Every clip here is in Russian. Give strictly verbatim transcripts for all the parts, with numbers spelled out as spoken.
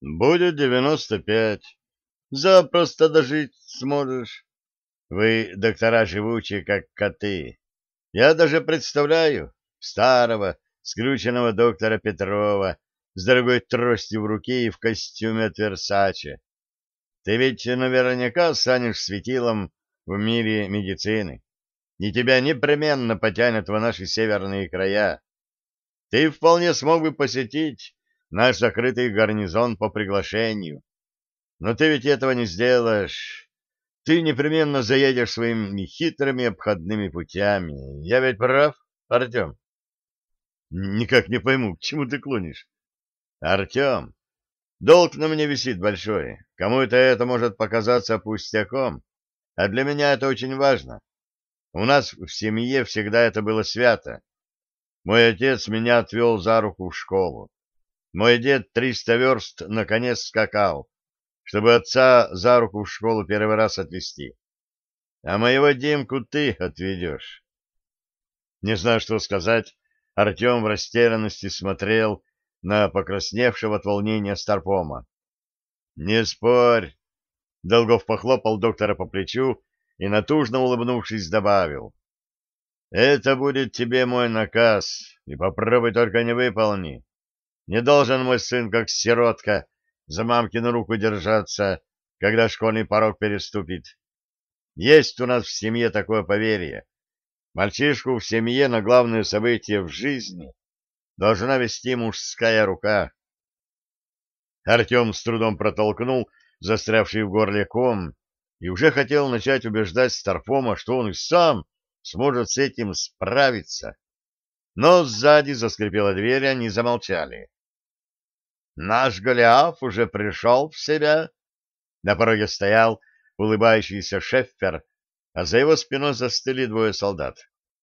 Будет девяносто пять. Запросто дожить сможешь. Вы, доктора, живучие, как коты. Я даже представляю старого, скрюченного доктора Петрова с дорогой тростью в руке и в костюме от Версаче. Ты ведь наверняка станешь светилом в мире медицины, и тебя непременно потянет в наши северные края. Ты вполне смог бы посетить наш закрытый гарнизон по приглашению. Но ты ведь этого не сделаешь. Ты непременно заедешь своими хитрыми обходными путями. Я ведь прав, Артем? Никак не пойму, к чему ты клонишь. Артем, долг на мне висит большой. Кому-то это может показаться пустяком, а для меня это очень важно. У нас в семье всегда это было свято. Мой отец меня отвел за руку в школу. Мой дед триста верст наконец скакал, чтобы отца за руку в школу первый раз отвезти. А моего Димку ты отведешь. Не знаю, что сказать. Артем в растерянности смотрел на покрасневшего от волнения Старпома. — Не спорь. Долгов похлопал доктора по плечу и, натужно улыбнувшись, добавил. — Это будет тебе мой наказ, и попробуй только не выполни. Не должен мой сын, как сиротка, за мамкину руку держаться, когда школьный порог переступит. Есть у нас в семье такое поверье. Мальчишку в семье на главное событие в жизни должна вести мужская рука. Артем с трудом протолкнул застрявший в горле ком и уже хотел начать убеждать Старпома, что он и сам сможет с этим справиться. Но сзади заскрипела дверь, и они замолчали. «Наш Голиаф уже пришел в себя?» На пороге стоял улыбающийся Шеффер, а за его спиной застыли двое солдат.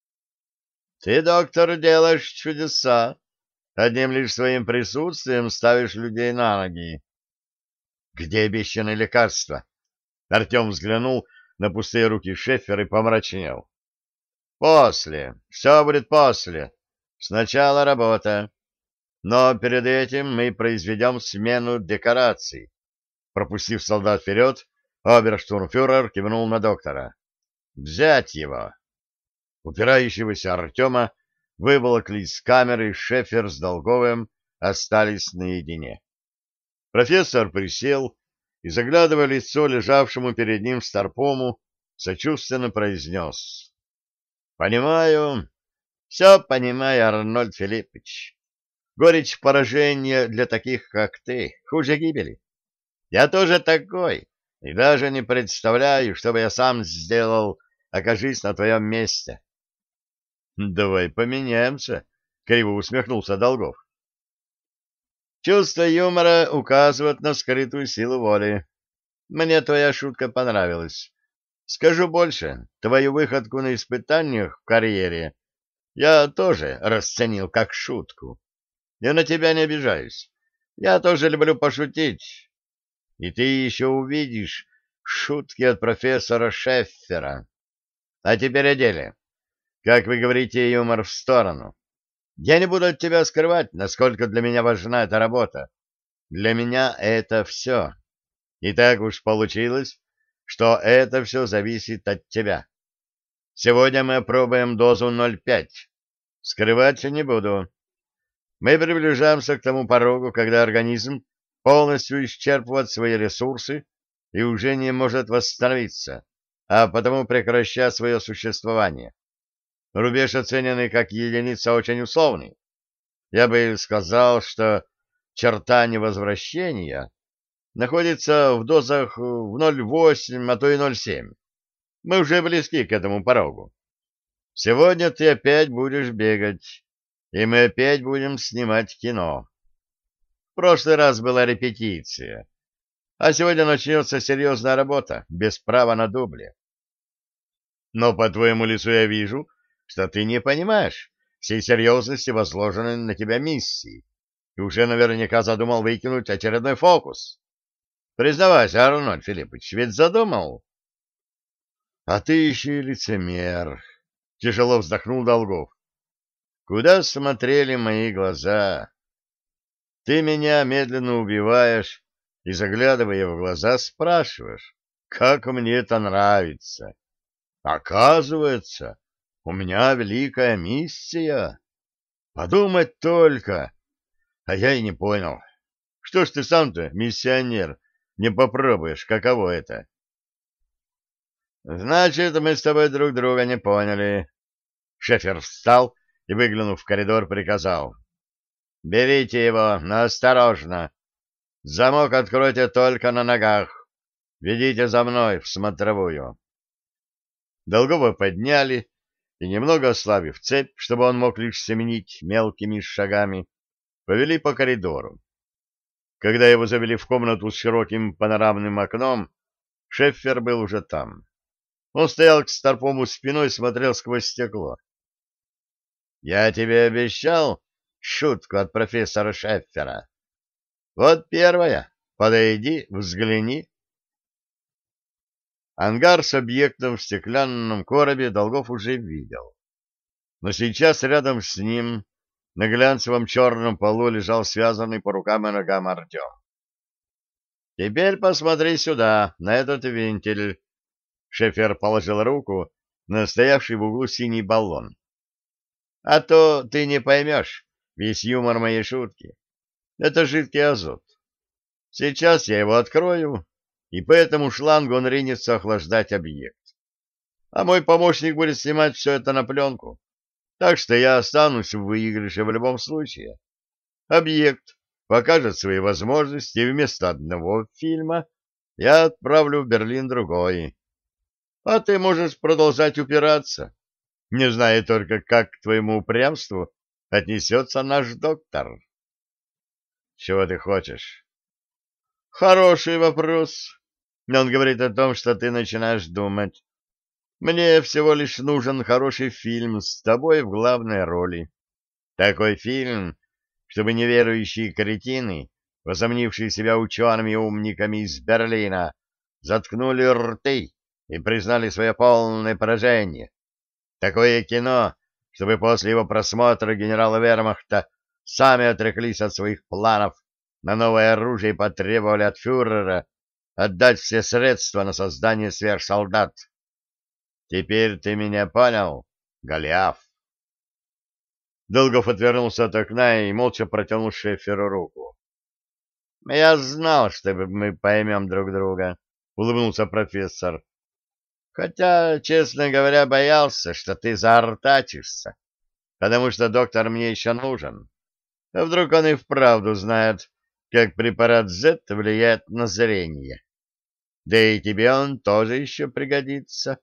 «Ты, доктор, делаешь чудеса. Одним лишь своим присутствием ставишь людей на ноги». «Где обещанное лекарство?» Артем взглянул на пустые руки Шеффера и помрачнел. «После. Все будет после. Сначала работа. Но перед этим мы произведем смену декораций». Пропустив солдат вперед, оберштурмфюрер кивнул на доктора. «Взять его!» Упирающегося Артема выволокли из камеры, и Шефер с Долговым остались наедине. Профессор присел и, заглядывая в лицо лежавшему перед ним Старпому, сочувственно произнес. «Понимаю, все понимаю, Арнольд Филиппович. Горечь поражения для таких, как ты, хуже гибели. Я тоже такой, и даже не представляю, что бы я сам сделал, окажись на твоем месте». «Давай поменяемся», — криво усмехнулся Долгов. «Чувство юмора указывает на скрытую силу воли. Мне твоя шутка понравилась. Скажу больше, твою выходку на испытаниях в карьере я тоже расценил как шутку. Я на тебя не обижаюсь. Я тоже люблю пошутить. И ты еще увидишь шутки от профессора Шеффера. А теперь о деле. Как вы говорите, юмор в сторону. Я не буду от тебя скрывать, насколько для меня важна эта работа. Для меня это все. И так уж получилось, что это все зависит от тебя. Сегодня мы опробуем дозу ноль пять. Скрывать не буду. Мы приближаемся к тому порогу, когда организм полностью исчерпывает свои ресурсы и уже не может восстановиться, а потому прекращает свое существование. Рубеж, оцененный как единица, очень условный. Я бы сказал, что черта невозвращения находится в дозах в ноль восемь, а то и ноль семь. Мы уже близки к этому порогу. Сегодня ты опять будешь бегать, и мы опять будем снимать кино. В прошлый раз была репетиция, а сегодня начнется серьезная работа, без права на дубли. Но по твоему лицу я вижу, что ты не понимаешь всей серьезности возложенной на тебя миссии, и уже наверняка задумал выкинуть очередной фокус. Признавайся, Арнольд Филиппович, ведь задумал? — А ты еще и лицемер, — тяжело вздохнул Долгов. — Куда смотрели мои глаза? Ты меня медленно убиваешь и, заглядывая в глаза, спрашиваешь, как мне это нравится. Оказывается, у меня великая миссия. Подумать только. А я и не понял. Что ж ты сам-то, миссионер, не попробуешь, каково это? Значит, мы с тобой друг друга не поняли. Шефер встал и, выглянув в коридор, приказал. Берите его, но осторожно. Замок откройте только на ногах. Ведите за мной в смотровую. Долгова подняли и, немного ослабив цепь, чтобы он мог лишь семенить мелкими шагами, повели по коридору. Когда его завели в комнату с широким панорамным окном, Шеффер был уже там. Он стоял к Старпому спиной и смотрел сквозь стекло. — Я тебе обещал шутку от профессора Шеффера. Вот первая. Подойди, взгляни. Ангар с объектом в стеклянном коробе Долгов уже видел. Но сейчас рядом с ним на глянцевом черном полу лежал связанный по рукам и ногам Артем. «Теперь посмотри сюда, на этот вентиль». Шефер положил руку на стоявший в углу синий баллон. «А то ты не поймешь весь юмор моей шутки. Это жидкий азот. Сейчас я его открою, и по этому шлангу он ринется охлаждать объект. А мой помощник будет снимать все это на пленку. Так что я останусь в выигрыше в любом случае. Объект покажет свои возможности, и вместо одного фильма я отправлю в Берлин другой. А ты можешь продолжать упираться, не зная только, как к твоему упрямству отнесется наш доктор. Чего ты хочешь? Хороший вопрос. Он говорит о том, что ты начинаешь думать. Мне всего лишь нужен хороший фильм с тобой в главной роли. Такой фильм, чтобы неверующие кретины, возомнившие себя учеными умниками из Берлина, заткнули рты и признали свое полное поражение. Такое кино, чтобы после его просмотра генералы вермахта сами отреклись от своих планов на новое оружие и потребовали от фюрера отдать все средства на создание сверхсолдат. Теперь ты меня понял, Голиаф? Долгов отвернулся от окна и молча протянул Шеферу руку. — Я знал, что мы поймем друг друга, — улыбнулся профессор. — Хотя, честно говоря, боялся, что ты заортачишься, потому что доктор мне еще нужен. А вдруг он и вправду знает, как препарат Z влияет на зрение. Да и тебе он тоже еще пригодится.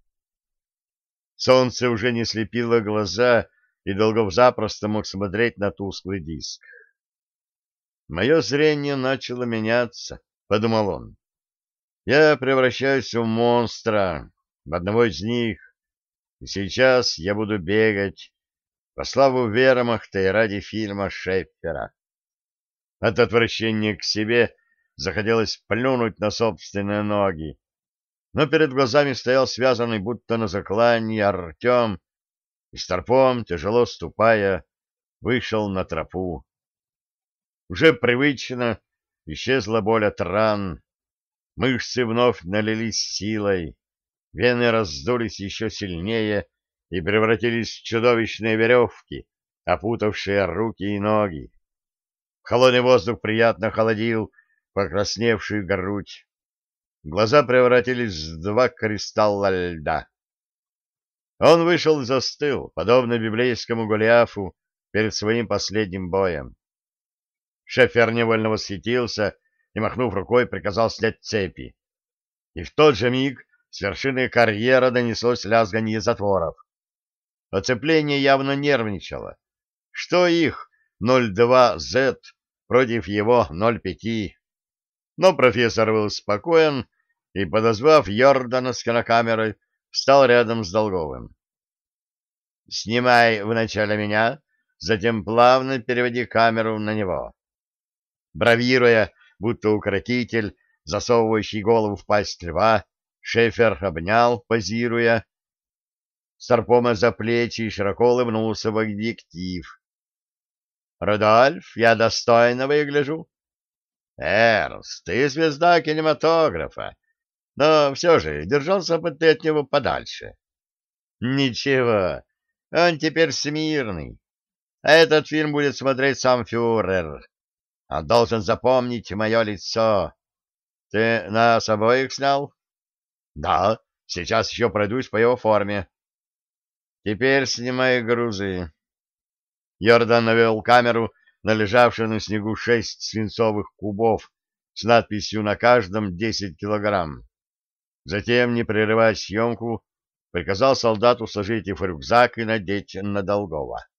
Солнце уже не слепило глаза, и Долгов запросто мог смотреть на тусклый диск. «Мое зрение начало меняться», — подумал он. «Я превращаюсь в монстра, в одного из них, и сейчас я буду бегать во славу вермахта и ради фильма Шеффера». От отвращения к себе захотелось плюнуть на собственные ноги, но перед глазами стоял связанный будто на заклании Артем, и Старпом, тяжело ступая, вышел на тропу. Уже привычно исчезла боль от ран, мышцы вновь налились силой, вены раздулись еще сильнее и превратились в чудовищные веревки, опутавшие руки и ноги. Холодный воздух приятно холодил покрасневшую грудь. Глаза превратились в два кристалла льда. Он вышел и застыл, подобно библейскому Голиафу перед своим последним боем. Шефер невольно восхитился и, махнув рукой, приказал снять цепи. И в тот же миг с вершины карьера донеслось лязганье затворов. Оцепление явно нервничало. Что их ноль два зет против его ноль пять? Но профессор был спокоен и, подозвав Йордана с кинокамерой, встал рядом с Долговым. «Снимай вначале меня, затем плавно переводи камеру на него». Бравируя, будто укротитель, засовывающий голову в пасть льва, Шефер обнял, позируя Старпома за плечи и широко улыбнулся в объектив. — Рудольф, я достойно выгляжу? Эрнст, ты звезда кинематографа, но все же держался бы ты от него подальше. Ничего, он теперь всемирный. А этот фильм будет смотреть сам фюрер. Он должен запомнить мое лицо. Ты нас обоих снял? Да, сейчас еще пройдусь по его форме. Теперь снимай грузы. Йордан навел камеру на лежавшие на снегу шесть свинцовых кубов с надписью на каждом десять килограмм. Затем, не прерывая съемку, приказал солдату сложить их в рюкзак и надеть на Долгова.